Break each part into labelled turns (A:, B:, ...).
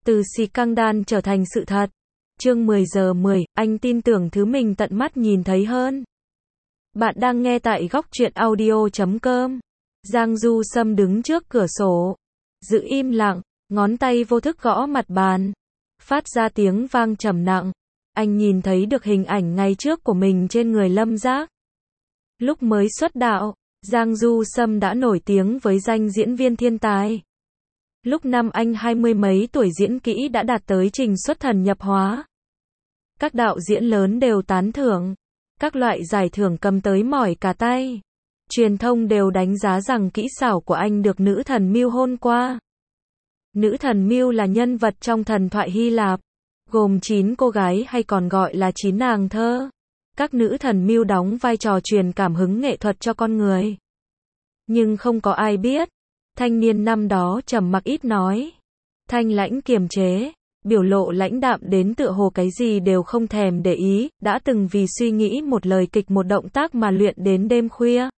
A: Từ scandal trở thành sự thật. Chương 10 giờ 10, anh tin tưởng thứ mình tận mắt nhìn thấy hơn. Bạn đang nghe tại góc truyện audio.com. Giang Du Sâm đứng trước cửa sổ, giữ im lặng, ngón tay vô thức gõ mặt bàn, phát ra tiếng vang trầm nặng. Anh nhìn thấy được hình ảnh ngày trước của mình trên người Lâm Giác. Lúc mới xuất đạo, Giang Du Sâm đã nổi tiếng với danh diễn viên thiên tài. Lúc năm anh 20 mấy tuổi diễn kỹ đã đạt tới trình xuất thần nhập hóa. Các đạo diễn lớn đều tán thưởng, các loại giải thưởng cầm tới mỏi cả tay. Truyền thông đều đánh giá rằng kỹ xảo của anh được nữ thần Mưu hôn qua. Nữ thần Mưu là nhân vật trong thần thoại Hy Lạp, gồm 9 cô gái hay còn gọi là 9 nàng thơ. Các nữ thần Mưu đóng vai trò truyền cảm hứng nghệ thuật cho con người. Nhưng không có ai biết, thanh niên năm đó trầm mặc ít nói, thanh lãnh kiềm chế, biểu lộ lãnh đạm đến tựa hồ cái gì đều không thèm để ý, đã từng vì suy nghĩ một lời kịch một động tác mà luyện đến đêm khuya.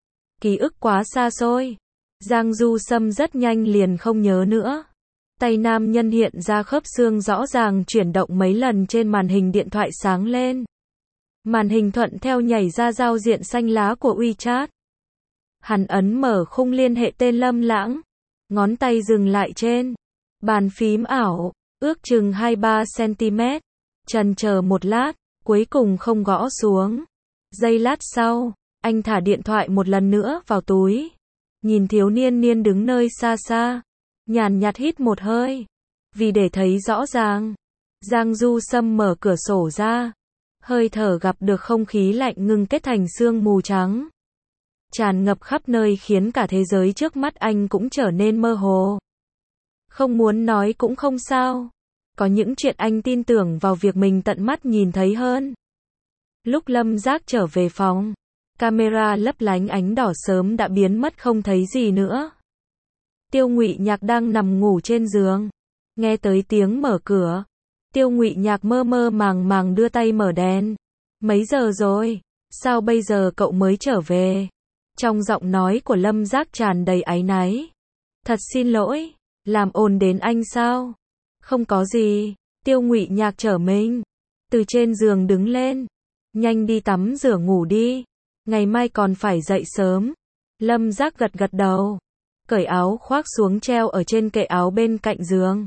A: Ký ức quá xa xôi, Giang Du Sâm rất nhanh liền không nhớ nữa. Tay nam nhân hiện ra khớp xương rõ ràng chuyển động mấy lần trên màn hình điện thoại sáng lên. Màn hình thuận theo nhảy ra giao diện xanh lá của WeChat. Hắn ấn mở khung liên hệ tên Lâm Lãng, ngón tay dừng lại trên bàn phím ảo, ước chừng 2-3 cm, chần chờ một lát, cuối cùng không gõ xuống. Giây lát sau, anh thả điện thoại một lần nữa vào túi, nhìn thiếu niên đứng nơi xa xa, nhàn nhạt hít một hơi, vì để thấy rõ ràng. Giang Du Sâm mở cửa sổ ra, hơi thở gặp được không khí lạnh ngưng kết thành sương mù trắng, tràn ngập khắp nơi khiến cả thế giới trước mắt anh cũng trở nên mơ hồ. Không muốn nói cũng không sao, có những chuyện anh tin tưởng vào việc mình tận mắt nhìn thấy hơn. Lúc Lâm Giác trở về phòng, camera lấp lánh ánh đỏ sớm đã biến mất không thấy gì nữa. Tiêu Ngụy Nhạc đang nằm ngủ trên giường, nghe tới tiếng mở cửa, Tiêu Ngụy Nhạc mơ mơ màng màng đưa tay mở đèn. Mấy giờ rồi? Sao bây giờ cậu mới trở về? Trong giọng nói của Lâm Giác tràn đầy áy náy. Thật xin lỗi, làm ồn đến anh sao? Không có gì. Tiêu Ngụy Nhạc trở mình từ trên giường đứng lên. Nhanh đi tắm rửa ngủ đi, ngày mai còn phải dậy sớm. Lâm Giác gật gật đầu, cởi áo khoác xuống treo ở trên kệ áo bên cạnh giường.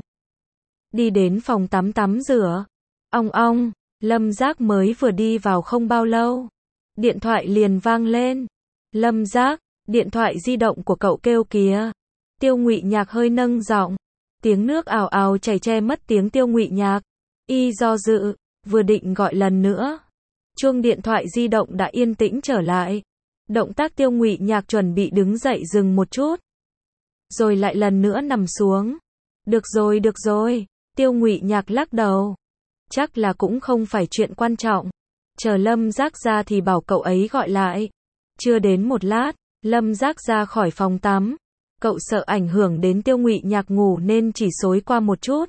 A: Đi đến phòng tắm rửa. Ong ong, Lâm Giác mới vừa đi vào không bao lâu, điện thoại liền vang lên. Lâm Giác, điện thoại di động của cậu kêu kìa. Tiêu Ngụy Nhạc hơi nâng giọng, tiếng nước ào ào chảy che mất tiếng Tiêu Ngụy Nhạc. Y do dự, vừa định gọi lần nữa, chuông điện thoại di động đã yên tĩnh trở lại. Động tác Tiêu Ngụy Nhạc chuẩn bị đứng dậy dừng một chút, rồi lại lần nữa nằm xuống. Được rồi, Tiêu Ngụy Nhạc lắc đầu. Chắc là cũng không phải chuyện quan trọng. Chờ Lâm Giác ra thì bảo cậu ấy gọi lại. Chưa đến một lát, Lâm Giác ra khỏi phòng tắm. Cậu sợ ảnh hưởng đến Tiêu Ngụy Nhạc ngủ nên chỉ xối qua một chút.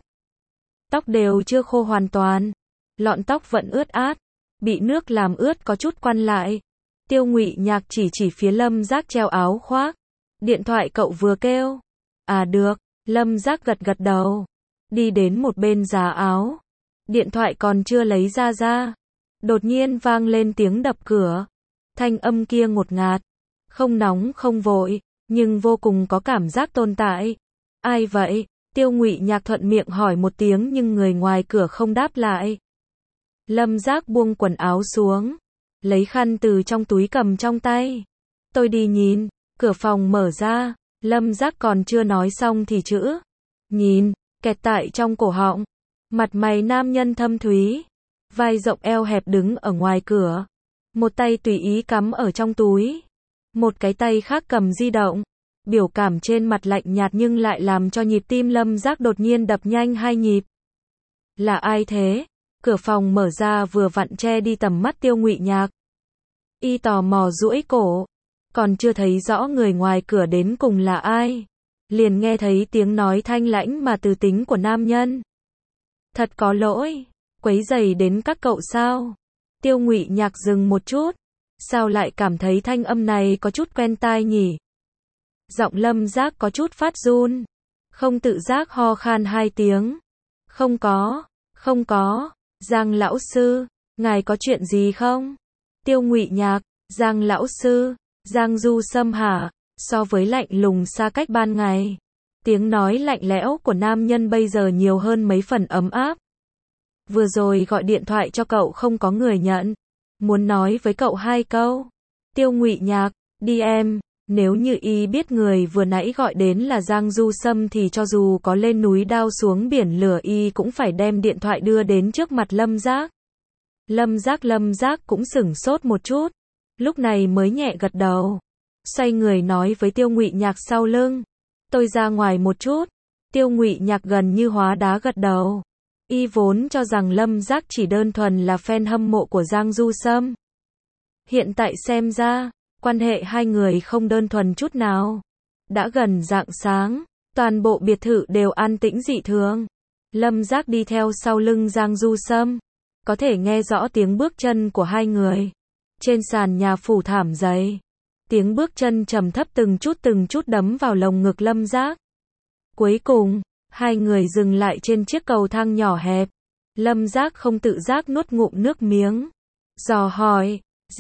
A: Tóc đều chưa khô hoàn toàn, lọn tóc vẫn ướt át, bị nước làm ướt có chút quăn lại. Tiêu Ngụy Nhạc chỉ phía Lâm Giác treo áo khoác. Điện thoại cậu vừa kêu. À được, Lâm Giác gật đầu, đi đến một bên giá áo. Điện thoại còn chưa lấy ra, đột nhiên vang lên tiếng đập cửa. Thanh âm kia ngột ngạt, không nóng không vội, nhưng vô cùng có cảm giác tồn tại. Ai vậy? Tiêu Ngụy Nhạc thuận miệng hỏi một tiếng nhưng người ngoài cửa không đáp lại. Lâm Giác buông quần áo xuống, lấy khăn từ trong túi cầm trong tay. Tôi đi nhìn. Cửa phòng mở ra, Lâm Giác còn chưa nói xong thì chữ nhìn kẹt tại trong cổ họng. Mặt mày nam nhân thâm thúy, vai rộng eo hẹp đứng ở ngoài cửa, một tay tùy ý cắm ở trong túi, một cái tay khác cầm di động. Biểu cảm trên mặt lạnh nhạt nhưng lại làm cho nhịp tim Lâm Giác đột nhiên đập nhanh 2 nhịp. Là ai thế? Cửa phòng mở ra vừa vặn che đi tầm mắt Tiêu Ngụy Nhạc. Y tò mò duỗi cổ, còn chưa thấy rõ người ngoài cửa đến cùng là ai, liền nghe thấy tiếng nói thanh lãnh mà từ tính của nam nhân. Thật có lỗi, quấy rầy đến các cậu sao? Tiêu Ngụy Nhạc dừng một chút, sao lại cảm thấy thanh âm này có chút quen tai nhỉ? Giọng Lâm Giác có chút phát run, không tự giác ho khan 2 tiếng. Không có. Giang lão sư, ngài có chuyện gì không? Tiêu Ngụy Nhạc, Giang lão sư, Giang Du Sâm hả? So với lạnh lùng xa cách ban ngày, tiếng nói lạnh lẽo của nam nhân bây giờ nhiều hơn mấy phần ấm áp. Vừa rồi gọi điện thoại cho cậu không có người nhận, muốn nói với cậu 2 câu. Tiêu Ngụy Nhạc, đi em. Nếu như y biết người vừa nãy gọi đến là Giang Du Sâm thì cho dù có lên núi đao xuống biển lửa y cũng phải đem điện thoại đưa đến trước mặt Lâm Giác. Lâm Giác cũng sửng sốt một chút, lúc này mới nhẹ gật đầu. Xoay người nói với Tiêu Ngụy Nhạc sau lưng, tôi ra ngoài một chút. Tiêu Ngụy Nhạc gần như hóa đá gật đầu. Y vốn cho rằng Lâm Giác chỉ đơn thuần là fan hâm mộ của Giang Du Sâm. Hiện tại xem ra, quan hệ hai người không đơn thuần chút nào. Đã gần rạng sáng, toàn bộ biệt thự đều an tĩnh dị thường. Lâm Giác đi theo sau lưng Giang Du Sâm, có thể nghe rõ tiếng bước chân của hai người. Trên sàn nhà phủ thảm dày, tiếng bước chân trầm thấp từng chút đấm vào lồng ngực Lâm Giác. Cuối cùng, hai người dừng lại trên chiếc cầu thang nhỏ hẹp. Lâm Giác không tự giác nuốt ngụm nước miếng, dò hỏi,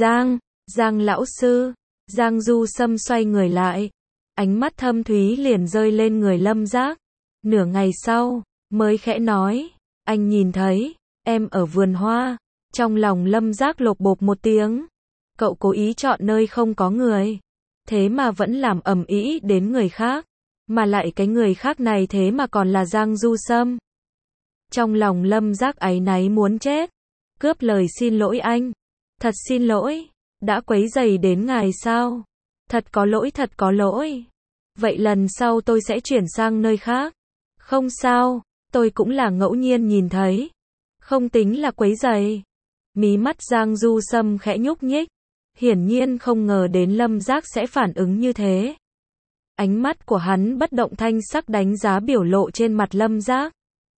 A: Giang lão sư. Giang Du Sâm xoay người lại, ánh mắt thâm thúy liền rơi lên người Lâm Giác. Nửa ngày sau, mới khẽ nói, anh nhìn thấy em ở vườn hoa. Trong lòng Lâm Giác lột bột một tiếng. Cậu cố ý chọn nơi không có người, thế mà vẫn làm ầm ĩ đến người khác, mà lại cái người khác này thế mà còn là Giang Du Sâm. Trong lòng Lâm Giác áy náy muốn chết, cướp lời xin lỗi anh. Thật xin lỗi, đã quấy rầy đến ngài sao? Thật có lỗi. Vậy lần sau tôi sẽ chuyển sang nơi khác. Không sao, tôi cũng là ngẫu nhiên nhìn thấy, không tính là quấy rầy. Mí mắt Giang Du Sâm khẽ nhúc nhích, hiển nhiên không ngờ đến Lâm Giác sẽ phản ứng như thế. Ánh mắt của hắn bất động thanh sắc đánh giá biểu lộ trên mặt Lâm Giác.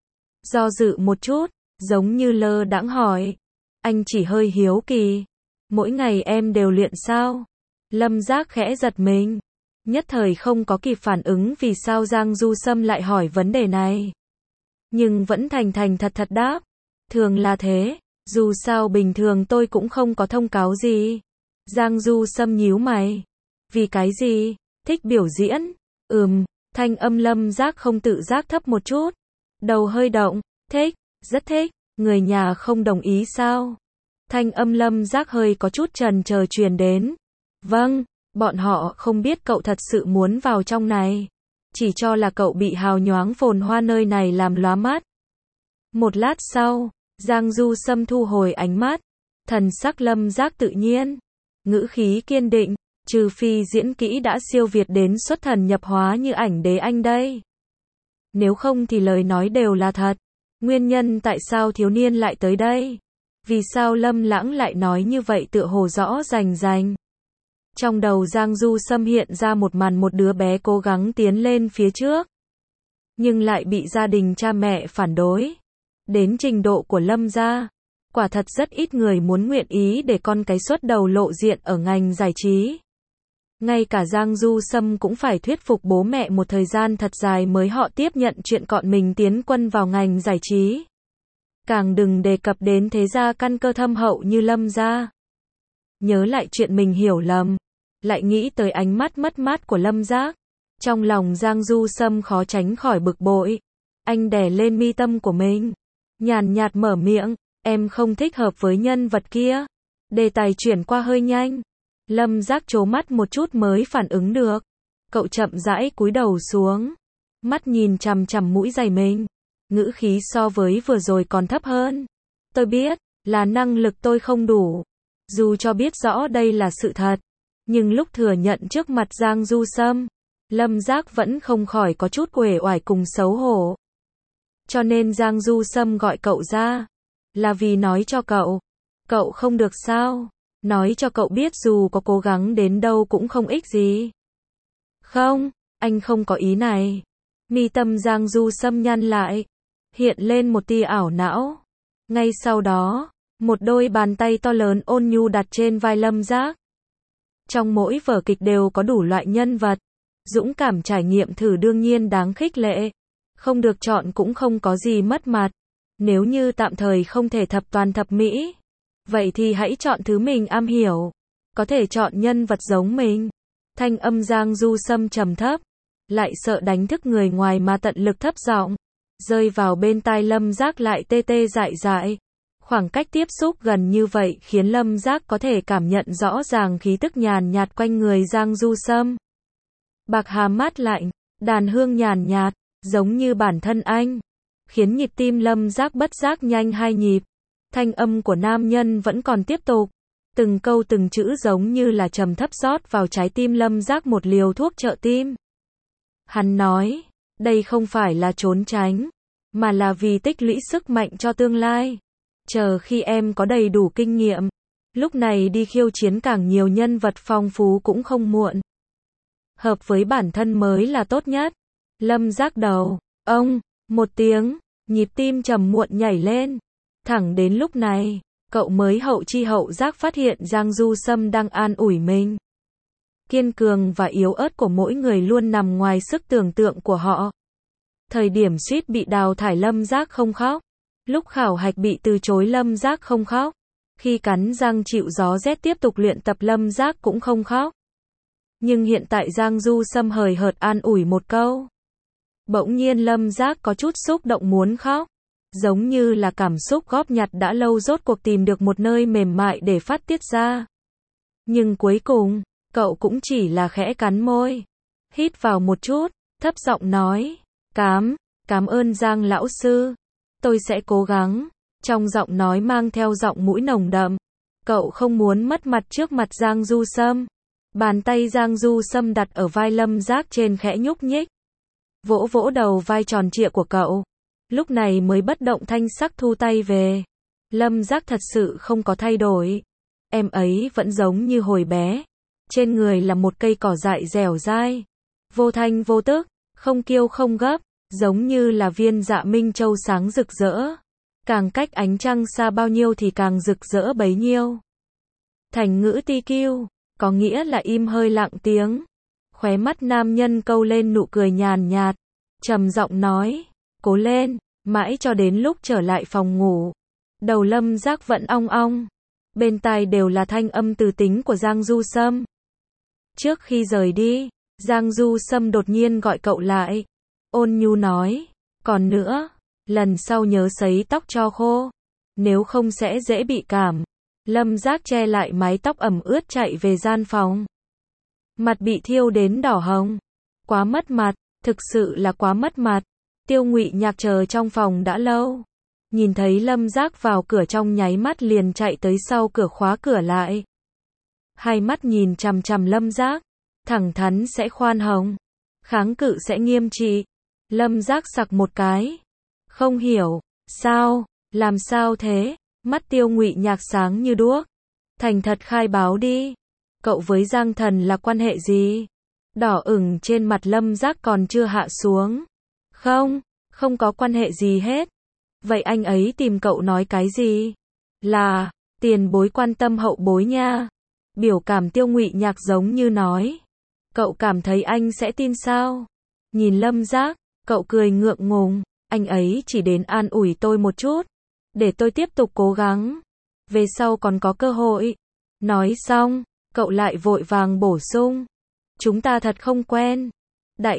A: Do dự một chút, giống như lơ đãng hỏi, anh chỉ hơi hiếu kỳ, mỗi ngày em đều luyện sao? Lâm Giác khẽ giật mình, nhất thời không có kịp phản ứng vì sao Giang Du Sâm lại hỏi vấn đề này. Nhưng vẫn thành thật đáp, thường là thế, dù sao bình thường tôi cũng không có thông cáo gì. Giang Du Sâm nhíu mày, vì cái gì? Thích biểu diễn? Thanh âm Lâm Giác không tự giác thấp một chút, đầu hơi động, thích, rất thích, người nhà không đồng ý sao? Thanh âm Lâm Giác hơi có chút chần chờ truyền đến. Vâng, bọn họ không biết cậu thật sự muốn vào trong này, chỉ cho là cậu bị hào nhoáng phồn hoa nơi này làm lóa mắt. Một lát sau, Giang Du Sâm thu hồi ánh mắt, thần sắc Lâm Giác tự nhiên, ngữ khí kiên định, trừ phi diễn kỹ đã siêu việt đến xuất thần nhập hóa như ảnh đế anh đây. Nếu không thì lời nói đều là thật. Nguyên nhân tại sao thiếu niên lại tới đây? Vì sao Lâm Lãng lại nói như vậy tựa hồ rõ rành. Trong đầu Giang Du Sâm hiện ra một màn một đứa bé cố gắng tiến lên phía trước, nhưng lại bị gia đình cha mẹ phản đối. Đến trình độ của Lâm gia, quả thật rất ít người muốn nguyện ý để con cái xuất đầu lộ diện ở ngành giải trí. Ngay cả Giang Du Sâm cũng phải thuyết phục bố mẹ một thời gian thật dài mới họ tiếp nhận chuyện con mình tiến quân vào ngành giải trí. Càng đừng đề cập đến thế gia căn cơ thâm hậu như Lâm gia. Nhớ lại chuyện mình hiểu lầm, lại nghĩ tới ánh mắt mất mát của Lâm Giác. Trong lòng Giang Du Sâm khó tránh khỏi bực bội. Anh đè lên mi tâm của mình, nhàn nhạt mở miệng, em không thích hợp với nhân vật kia. Đề tài chuyển qua hơi nhanh. Lâm Giác trố mắt một chút mới phản ứng được. Cậu chậm rãi cúi đầu xuống, mắt nhìn chằm chằm mũi giày mình, ngữ khí so với vừa rồi còn thấp hơn. Tôi biết, là năng lực tôi không đủ. Dù cho biết rõ đây là sự thật, nhưng lúc thừa nhận trước mặt Giang Du Sâm, Lâm Giác vẫn không khỏi có chút uể oải cùng xấu hổ. Cho nên Giang Du Sâm gọi cậu ra, là vì nói cho cậu không được sao? Nói cho cậu biết dù có cố gắng đến đâu cũng không ích gì. Không, anh không có ý này. Mi tâm Giang Du Sâm nhăn lại, hiện lên một tia ảo não. Ngay sau đó, một đôi bàn tay to lớn ôn nhu đặt trên vai Lâm Giác. Trong mỗi vở kịch đều có đủ loại nhân vật, dũng cảm trải nghiệm thử đương nhiên đáng khích lệ. Không được chọn cũng không có gì mất mặt. Nếu như tạm thời không thể thập toàn thập mỹ, vậy thì hãy chọn thứ mình am hiểu. Có thể chọn nhân vật giống mình. Thanh âm Giang Du Sâm trầm thấp, lại sợ đánh thức người ngoài mà tận lực thấp giọng, rơi vào bên tai Lâm Giác lại tê tê dại dại. Khoảng cách tiếp xúc gần như vậy khiến Lâm Giác có thể cảm nhận rõ ràng khí tức nhàn nhạt quanh người Giang Du Sâm. Bạc hà mát lạnh, đàn hương nhàn nhạt, giống như bản thân anh, khiến nhịp tim Lâm Giác bất giác nhanh 2 nhịp. Thanh âm của nam nhân vẫn còn tiếp tục, từng câu từng chữ giống như là trầm thấp rót vào trái tim Lâm Giác một liều thuốc trợ tim. Hắn nói, đây không phải là trốn tránh, mà là vì tích lũy sức mạnh cho tương lai. Chờ khi em có đầy đủ kinh nghiệm, lúc này đi khiêu chiến càng nhiều nhân vật phong phú cũng không muộn. Hợp với bản thân mới là tốt nhất. Lâm Giác đầu, ông, một tiếng, nhịp tim trầm muộn nhảy lên. Thẳng đến lúc này, cậu mới hậu chi hậu giác phát hiện Giang Du Sâm đang an ủi mình. Kiên cường và yếu ớt của mỗi người luôn nằm ngoài sức tưởng tượng của họ. Thời điểm suýt bị đào thải Lâm Giác không khóc. Lúc khảo hạch bị từ chối Lâm Giác không khóc. Khi cắn răng chịu gió rét tiếp tục luyện tập Lâm Giác cũng không khóc. Nhưng hiện tại Giang Du Sâm hời hợt an ủi một câu. Bỗng nhiên Lâm Giác có chút xúc động muốn khóc. Giống như là cảm xúc góp nhặt đã lâu rốt cuộc tìm được một nơi mềm mại để phát tiết ra. Nhưng cuối cùng, cậu cũng chỉ là khẽ cắn môi. Hít vào một chút, thấp giọng nói. Cảm ơn Giang lão sư. Tôi sẽ cố gắng. Trong giọng nói mang theo giọng mũi nồng đậm. Cậu không muốn mất mặt trước mặt Giang Du Sâm. Bàn tay Giang Du Sâm đặt ở vai Lâm Giác trên khẽ nhúc nhích. Vỗ vỗ đầu vai tròn trịa của cậu. Lúc này mới bất động thanh sắc thu tay về. Lâm Giác thật sự không có thay đổi. Em ấy vẫn giống như hồi bé. Trên người là một cây cỏ dại dẻo dai. Vô thanh vô tức, không kiêu không gấp, giống như là viên dạ minh châu sáng rực rỡ. Càng cách ánh trăng xa bao nhiêu thì càng rực rỡ bấy nhiêu. Thành ngữ TQ, có nghĩa là im hơi lặng tiếng. Khóe mắt nam nhân câu lên nụ cười nhàn nhạt, trầm giọng nói, cố lên, mãi cho đến lúc trở lại phòng ngủ. Đầu Lâm Giác vẫn ong ong. Bên tai đều là thanh âm từ tính của Giang Du Sâm. Trước khi rời đi, Giang Du Sâm đột nhiên gọi cậu lại. Ôn nhu nói, còn nữa, lần sau nhớ sấy tóc cho khô. Nếu không sẽ dễ bị cảm. Lâm Giác che lại mái tóc ẩm ướt chạy về gian phòng. Mặt bị thiêu đến đỏ hồng. Quá mất mặt, thực sự là quá mất mặt. Tiêu Ngụy Nhạc chờ trong phòng đã lâu. Nhìn thấy Lâm Giác vào cửa trong nháy mắt liền chạy tới sau cửa khóa cửa lại. Hai mắt nhìn chằm chằm Lâm Giác. Thẳng thắn sẽ khoan hồng. Kháng cự sẽ nghiêm trị. Lâm Giác sặc một cái. Không hiểu. Sao? Làm sao thế? Mắt Tiêu Ngụy Nhạc sáng như đuốc. Thành thật khai báo đi. Cậu với Giang Thần là quan hệ gì? Đỏ ửng trên mặt Lâm Giác còn chưa hạ xuống. Không có quan hệ gì hết. Vậy anh ấy tìm cậu nói cái gì? Là, tiền bối quan tâm hậu bối nha. Biểu cảm Tiêu Ngụy Nhạc giống như nói. Cậu cảm thấy anh sẽ tin sao? Nhìn Lâm Giác, cậu cười ngượng ngùng. Anh ấy chỉ đến an ủi tôi một chút. Để tôi tiếp tục cố gắng. Về sau còn có cơ hội. Nói xong, cậu lại vội vàng bổ sung. Chúng ta thật không quen. Đại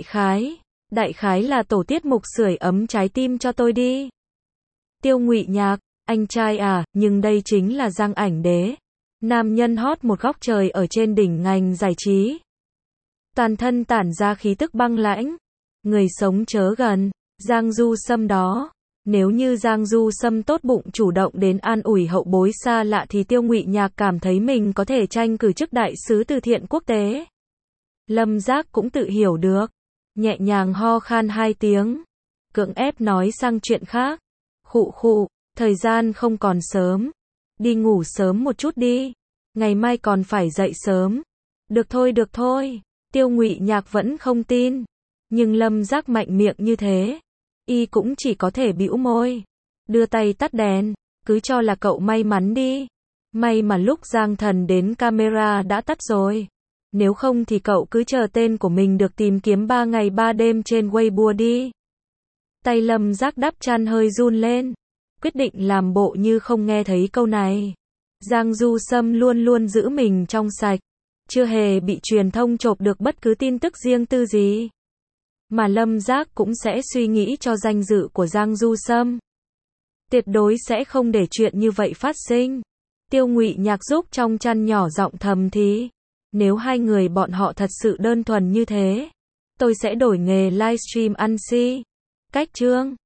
A: khái là tổ tiết mục sưởi ấm trái tim cho tôi đi. Tiêu Ngụy Nhạc, anh trai à, nhưng đây chính là Giang Ảnh Đế. Nam nhân hot một góc trời ở trên đỉnh ngành giải trí. Toàn thân tản ra khí tức băng lãnh. Người sống chớ gần, Giang Du Sâm đó. Nếu như Giang Du Sâm tốt bụng chủ động đến an ủi hậu bối xa lạ thì Tiêu Ngụy Nhạc cảm thấy mình có thể tranh cử chức đại sứ từ thiện quốc tế. Lâm Giác cũng tự hiểu được. Nhẹ nhàng ho khan 2 tiếng. Cưỡng ép nói sang chuyện khác. Khụ, thời gian không còn sớm. Đi ngủ sớm một chút đi. Ngày mai còn phải dậy sớm. Được thôi. Tiêu Ngụy Nhạc vẫn không tin. Nhưng Lâm Giác mạnh miệng như thế. Y cũng chỉ có thể bĩu môi. Đưa tay tắt đèn. Cứ cho là cậu may mắn đi. May mà lúc Giang Thần đến camera đã tắt rồi. Nếu không thì cậu cứ chờ tên của mình được tìm kiếm 3 ngày 3 đêm trên Weibo đi. Tay Lâm Giác đắp chăn hơi run lên, quyết định làm bộ như không nghe thấy câu này. Giang Du Sâm luôn luôn giữ mình trong sạch, chưa hề bị truyền thông chộp được bất cứ tin tức riêng tư gì. Mà Lâm Giác cũng sẽ suy nghĩ cho danh dự của Giang Du Sâm. Tuyệt đối sẽ không để chuyện như vậy phát sinh. Tiêu Ngụy Nhạc giúp trong chăn nhỏ giọng thầm thì. Nếu hai người bọn họ thật sự đơn thuần như thế, tôi sẽ đổi nghề livestream ăn si. Cách chương